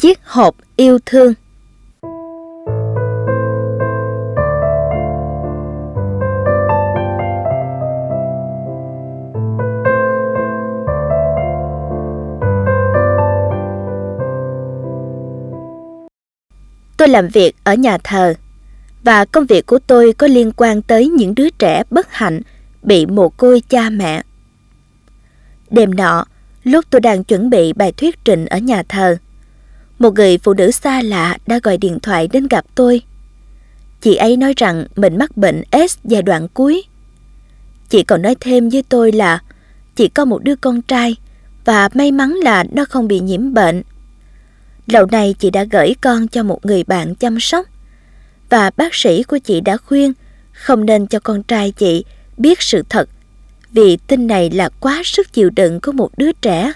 Chiếc hộp yêu thương. Tôi làm việc ở nhà thờ, và công việc của tôi có liên quan tới những đứa trẻ bất hạnh bị mồ côi cha mẹ. Đêm nọ, lúc tôi đang chuẩn bị bài thuyết trình ở nhà thờ, một người phụ nữ xa lạ đã gọi điện thoại đến gặp tôi. Chị ấy nói rằng mình mắc bệnh AIDS giai đoạn cuối. Chị còn nói thêm với tôi là chị có một đứa con trai và may mắn là nó không bị nhiễm bệnh. Lâu nay chị đã gửi con cho một người bạn chăm sóc, và bác sĩ của chị đã khuyên không nên cho con trai chị biết sự thật, vì tin này là quá sức chịu đựng của một đứa trẻ.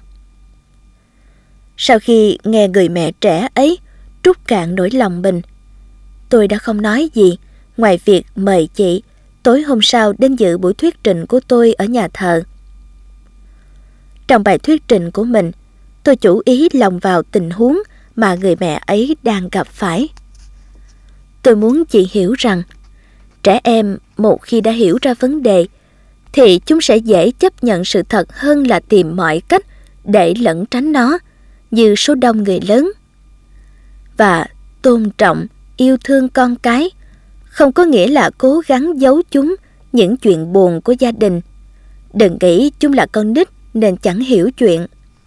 Sau khi nghe người mẹ trẻ ấy trút cạn nỗi lòng mình, tôi đã không nói gì ngoài việc mời chị tối hôm sau đến dự buổi thuyết trình của tôi ở nhà thờ. Trong bài thuyết trình của mình, tôi chủ ý lồng vào tình huống mà người mẹ ấy đang gặp phải. Tôi muốn chị hiểu rằng trẻ em một khi đã hiểu ra vấn đề thì chúng sẽ dễ chấp nhận sự thật hơn là tìm mọi cách để lẩn tránh nó như số đông người lớn. Và tôn trọng, yêu thương con cái không có nghĩa là cố gắng giấu chúng những chuyện buồn của gia đình. Đừng nghĩ chúng là con nít nên chẳng hiểu chuyện.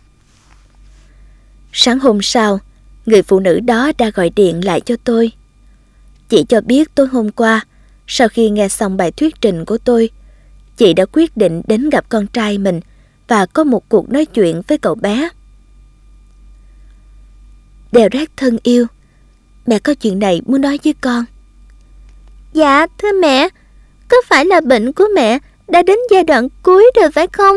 Sáng hôm sau, người phụ nữ đó đã gọi điện lại cho tôi. Chị cho biết tối hôm qua, sau khi nghe xong bài thuyết trình của tôi, chị đã quyết định đến gặp con trai mình và có một cuộc nói chuyện với cậu bé. Derek thân yêu, mẹ có chuyện này muốn nói với con. Dạ thưa mẹ, có phải là bệnh của mẹ đã đến giai đoạn cuối rồi phải không?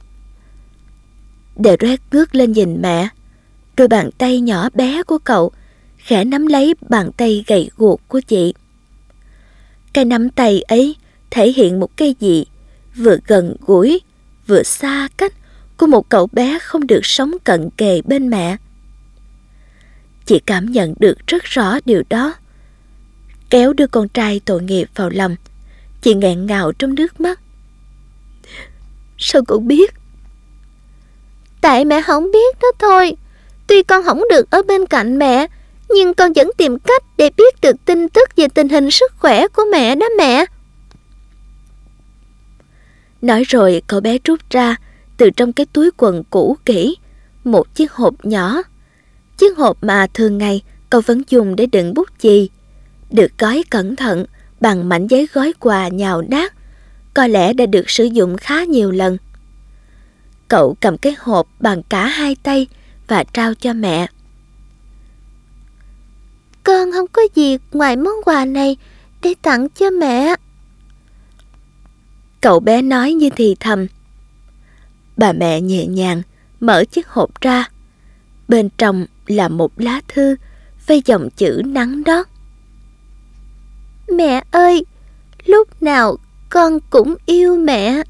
Derek ngước lên nhìn mẹ. Đôi bàn tay nhỏ bé của cậu khẽ nắm lấy bàn tay gầy guộc của chị. Cái nắm tay ấy thể hiện một cái gì vừa gần gũi vừa xa cách của một cậu bé không được sống cận kề bên mẹ. Chị cảm nhận được rất rõ điều đó. Kéo đứa con trai tội nghiệp vào lòng, chị nghẹn ngào trong nước mắt. Sao con biết? Tại mẹ không biết đó thôi. Tuy con không được ở bên cạnh mẹ, nhưng con vẫn tìm cách để biết được tin tức về tình hình sức khỏe của mẹ đó mẹ. Nói rồi cậu bé rút ra từ trong cái túi quần cũ kỹ một chiếc hộp nhỏ. Chiếc hộp mà thường ngày cậu vẫn dùng để đựng bút chì, được gói cẩn thận bằng mảnh giấy gói quà nhào nát, có lẽ đã được sử dụng khá nhiều lần. Cậu cầm cái hộp bằng cả hai tay và trao cho mẹ. Con không có gì ngoài món quà này để tặng cho mẹ, cậu bé nói như thì thầm. Bà mẹ nhẹ nhàng mở chiếc hộp ra. Bên trong là một lá thư với dòng chữ nắn nót. Mẹ ơi, lúc nào con cũng yêu mẹ.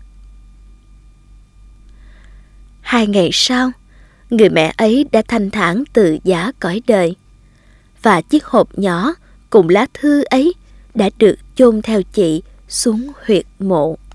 2 ngày sau, người mẹ ấy đã thanh thản từ giã cõi đời, và chiếc hộp nhỏ cùng lá thư ấy đã được chôn theo chị xuống huyệt mộ.